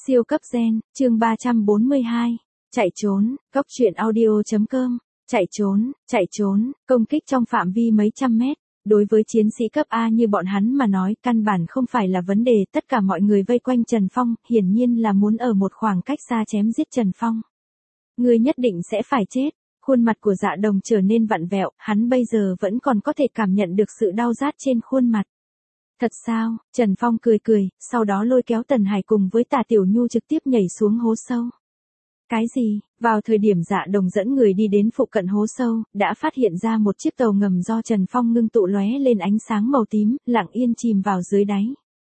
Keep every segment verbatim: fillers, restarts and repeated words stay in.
Siêu cấp gen, chương ba trăm bốn mươi hai. Chạy trốn, Cóc truyện audio chấm com. Chạy trốn, chạy trốn, công kích trong phạm vi mấy trăm mét. Đối với chiến sĩ cấp A như bọn hắn mà nói, căn bản không phải là vấn đề, tất cả mọi người vây quanh Trần Phong, hiển nhiên là muốn ở một khoảng cách xa chém giết Trần Phong. Ngươi nhất định sẽ phải chết. Khuôn mặt của Dạ Đồng trở nên vặn vẹo, hắn bây giờ vẫn còn có thể cảm nhận được sự đau rát trên khuôn mặt. Thật sao? Trần Phong cười cười, sau đó lôi kéo Tần Hải cùng với Tả Tiểu Nhu trực tiếp nhảy xuống hố sâu. Cái gì? Vào thời điểm Dạ Đồng dẫn người đi đến phụ cận hố sâu, đã phát hiện ra một chiếc tàu ngầm do Trần Phong ngưng tụ lóe lên ánh sáng màu tím, lặng yên chìm vào dưới đáy.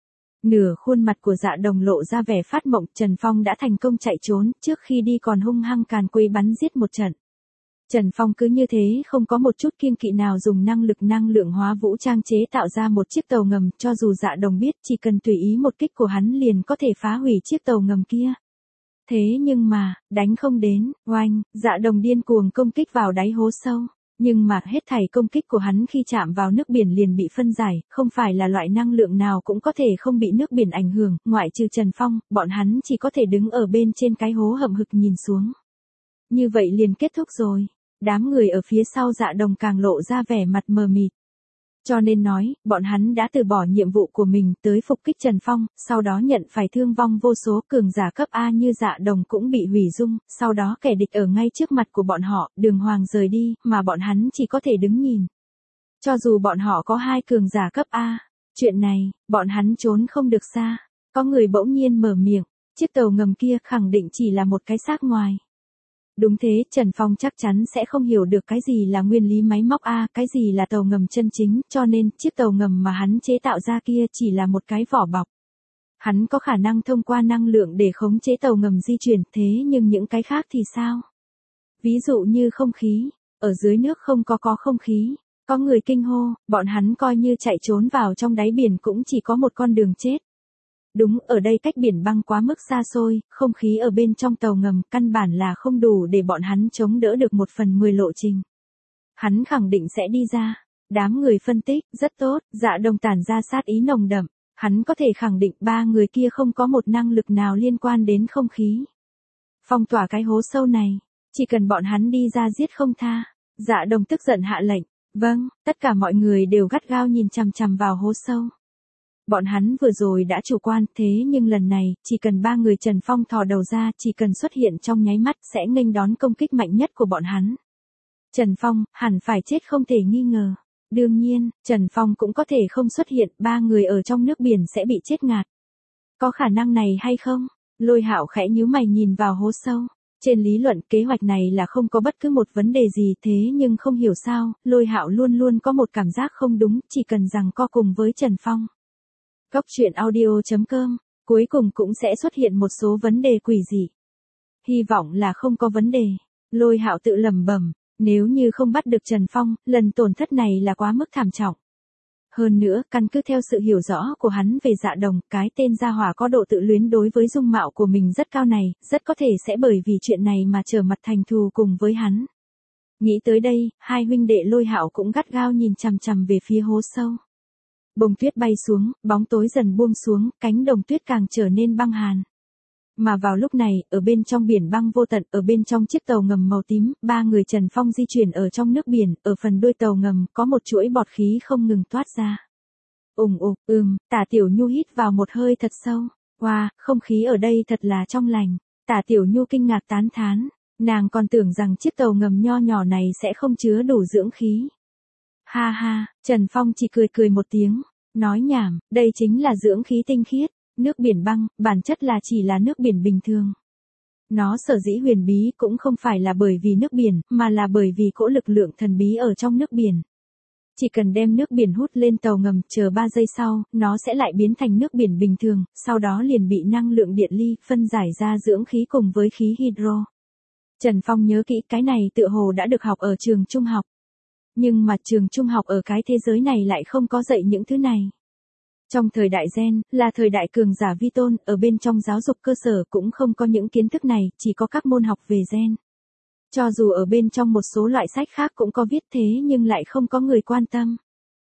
Nửa khuôn mặt của Dạ Đồng lộ ra vẻ phát mộng, Trần Phong đã thành công chạy trốn, trước khi đi còn hung hăng càn quấy bắn giết một trận. Trần Phong cứ như thế không có một chút kiêng kỵ nào dùng năng lực năng lượng hóa vũ trang chế tạo ra một chiếc tàu ngầm, cho dù Dạ Đồng biết chỉ cần tùy ý một kích của hắn liền có thể phá hủy chiếc tàu ngầm kia. Thế nhưng mà, đánh không đến, oanh, Dạ Đồng điên cuồng công kích vào đáy hố sâu. Nhưng mà hết thảy công kích của hắn khi chạm vào nước biển liền bị phân giải, không phải là loại năng lượng nào cũng có thể không bị nước biển ảnh hưởng, ngoại trừ Trần Phong, bọn hắn chỉ có thể đứng ở bên trên cái hố hậm hực nhìn xuống. Như vậy liền kết thúc rồi. Đám người ở phía sau Dạ Đồng càng lộ ra vẻ mặt mờ mịt. Cho nên nói, bọn hắn đã từ bỏ nhiệm vụ của mình tới phục kích Trần Phong, sau đó nhận phải thương vong vô số, cường giả cấp A như Dạ Đồng cũng bị hủy dung, sau đó kẻ địch ở ngay trước mặt của bọn họ, đường hoàng rời đi, mà bọn hắn chỉ có thể đứng nhìn. Cho dù bọn họ có hai cường giả cấp A, chuyện này, bọn hắn trốn không được xa. Có người bỗng nhiên mở miệng, chiếc tàu ngầm kia khẳng định chỉ là một cái xác ngoài. Đúng thế, Trần Phong chắc chắn sẽ không hiểu được cái gì là nguyên lý máy móc A, cái gì là tàu ngầm chân chính, cho nên chiếc tàu ngầm mà hắn chế tạo ra kia chỉ là một cái vỏ bọc. Hắn có khả năng thông qua năng lượng để khống chế tàu ngầm di chuyển, thế nhưng những cái khác thì sao? Ví dụ như không khí, ở dưới nước không có có không khí. Có người kinh hô, bọn hắn coi như chạy trốn vào trong đáy biển cũng chỉ có một con đường chết. Đúng, ở đây cách biển băng quá mức xa xôi, không khí ở bên trong tàu ngầm căn bản là không đủ để bọn hắn chống đỡ được một phần mười lộ trình. Hắn khẳng định sẽ đi ra. Đám người phân tích, rất tốt, Dạ Đồng tản ra sát ý nồng đậm. Hắn có thể khẳng định ba người kia không có một năng lực nào liên quan đến không khí. Phong tỏa cái hố sâu này, chỉ cần bọn hắn đi ra giết không tha. Dạ Đồng tức giận hạ lệnh. Vâng, tất cả mọi người đều gắt gao nhìn chằm chằm vào hố sâu. Bọn hắn vừa rồi đã chủ quan, thế nhưng lần này, chỉ cần ba người Trần Phong thò đầu ra, chỉ cần xuất hiện trong nháy mắt sẽ nghênh đón công kích mạnh nhất của bọn hắn. Trần Phong, hẳn phải chết không thể nghi ngờ. Đương nhiên, Trần Phong cũng có thể không xuất hiện, ba người ở trong nước biển sẽ bị chết ngạt. Có khả năng này hay không? Lôi Hạo khẽ nhíu mày nhìn vào hố sâu. Trên lý luận, kế hoạch này là không có bất cứ một vấn đề gì, thế nhưng không hiểu sao, Lôi Hạo luôn luôn có một cảm giác không đúng, chỉ cần rằng co cùng với Trần Phong. Cóc truyện audio chấm com, cuối cùng cũng sẽ xuất hiện một số vấn đề quỷ dị. Hy vọng là không có vấn đề. Lôi Hạo tự lẩm bẩm, nếu như không bắt được Trần Phong, lần tổn thất này là quá mức thảm trọng. Hơn nữa, căn cứ theo sự hiểu rõ của hắn về Dạ Đồng, cái tên gia hỏa có độ tự luyến đối với dung mạo của mình rất cao này, rất có thể sẽ bởi vì chuyện này mà trở mặt thành thù cùng với hắn. Nghĩ tới đây, hai huynh đệ Lôi Hạo cũng gắt gao nhìn chằm chằm về phía hố sâu. Bông tuyết bay xuống, bóng tối dần buông xuống, cánh đồng tuyết càng trở nên băng hàn. Mà vào lúc này, ở bên trong biển băng vô tận, ở bên trong chiếc tàu ngầm màu tím, ba người Trần Phong di chuyển ở trong nước biển, ở phần đuôi tàu ngầm, có một chuỗi bọt khí không ngừng toát ra. Ùng ục, ừm, Tả Tiểu Nhu hít vào một hơi thật sâu. Wow, không khí ở đây thật là trong lành. Tả Tiểu Nhu kinh ngạc tán thán. Nàng còn tưởng rằng chiếc tàu ngầm nho nhỏ này sẽ không chứa đủ dưỡng khí. Ha ha, Trần Phong chỉ cười cười một tiếng, nói nhảm, đây chính là dưỡng khí tinh khiết, nước biển băng, bản chất là chỉ là nước biển bình thường. Nó sở dĩ huyền bí cũng không phải là bởi vì nước biển, mà là bởi vì cỗ lực lượng thần bí ở trong nước biển. Chỉ cần đem nước biển hút lên tàu ngầm, chờ ba giây sau, nó sẽ lại biến thành nước biển bình thường, sau đó liền bị năng lượng điện ly phân giải ra dưỡng khí cùng với khí hydro. Trần Phong nhớ kỹ cái này tựa hồ đã được học ở trường trung học. Nhưng mà trường trung học ở cái thế giới này lại không có dạy những thứ này. Trong thời đại gen, là thời đại cường giả vi tôn, ở bên trong giáo dục cơ sở cũng không có những kiến thức này, chỉ có các môn học về gen. Cho dù ở bên trong một số loại sách khác cũng có viết thế nhưng lại không có người quan tâm.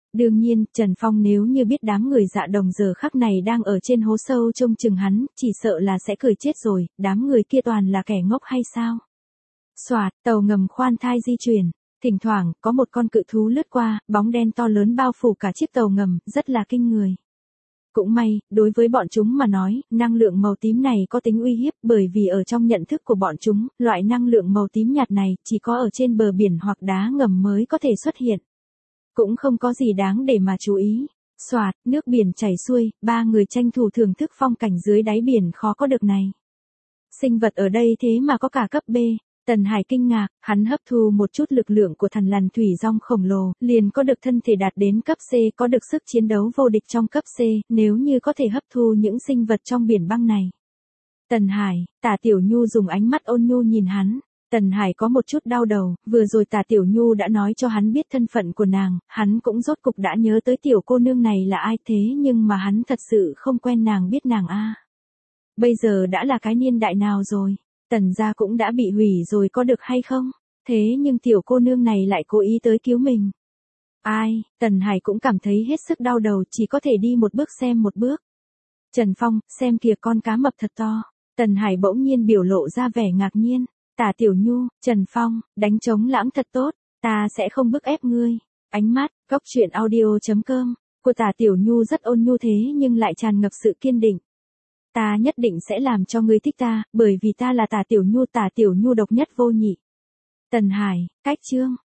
Đương nhiên, Trần Phong nếu như biết đám người Dạ Đồng giờ khắc này đang ở trên hố sâu trông chừng hắn, chỉ sợ là sẽ cười chết rồi, đám người kia toàn là kẻ ngốc hay sao? Soạt, tàu ngầm khoan thai di chuyển, thỉnh thoảng, có một con cự thú lướt qua, bóng đen to lớn bao phủ cả chiếc tàu ngầm, rất là kinh người. Cũng may, đối với bọn chúng mà nói, năng lượng màu tím này có tính uy hiếp bởi vì ở trong nhận thức của bọn chúng, loại năng lượng màu tím nhạt này chỉ có ở trên bờ biển hoặc đá ngầm mới có thể xuất hiện. Cũng không có gì đáng để mà chú ý. Soạt, nước biển chảy xuôi, ba người tranh thủ thưởng thức phong cảnh dưới đáy biển khó có được này. Sinh vật ở đây thế mà có cả cấp B. Tần Hải kinh ngạc, hắn hấp thu một chút lực lượng của thần lằn thủy rong khổng lồ, liền có được thân thể đạt đến cấp C, có được sức chiến đấu vô địch trong cấp C, nếu như có thể hấp thu những sinh vật trong biển băng này. Tần Hải, Tả Tiểu Nhu dùng ánh mắt ôn nhu nhìn hắn. Tần Hải có một chút đau đầu, vừa rồi Tả Tiểu Nhu đã nói cho hắn biết thân phận của nàng, hắn cũng rốt cục đã nhớ tới tiểu cô nương này là ai thế nhưng mà hắn thật sự không quen nàng biết nàng a. Bây giờ đã là cái niên đại nào rồi? Tần gia cũng đã bị hủy rồi có được hay không? Thế nhưng tiểu cô nương này lại cố ý tới cứu mình. Ai, Tần Hải cũng cảm thấy hết sức đau đầu, chỉ có thể đi một bước xem một bước. Trần Phong, xem kìa con cá mập thật to. Tần Hải bỗng nhiên biểu lộ ra vẻ ngạc nhiên. Tả Tiểu Nhu, Trần Phong, đánh trống lãng thật tốt, ta sẽ không bức ép ngươi. Ánh mắt, góc truyện audio chấm com, của Tả Tiểu Nhu rất ôn nhu thế nhưng lại tràn ngập sự kiên định. Ta nhất định sẽ làm cho ngươi thích ta, bởi vì ta là Tả Tiểu Nhu, Tả Tiểu Nhu độc nhất vô nhị. Tần Hải, cách chương.